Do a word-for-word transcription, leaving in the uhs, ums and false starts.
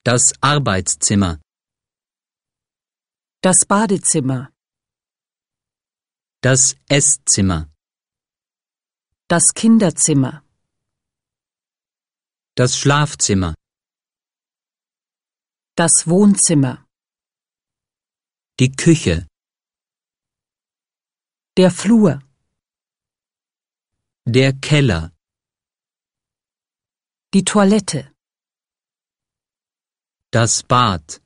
Das Arbeitszimmer. Das Badezimmer. Das Esszimmer. Das Kinderzimmer. Das Schlafzimmer. Das Wohnzimmer. Die Küche. Der Flur. Der Keller. Die Toilette. Das Bad.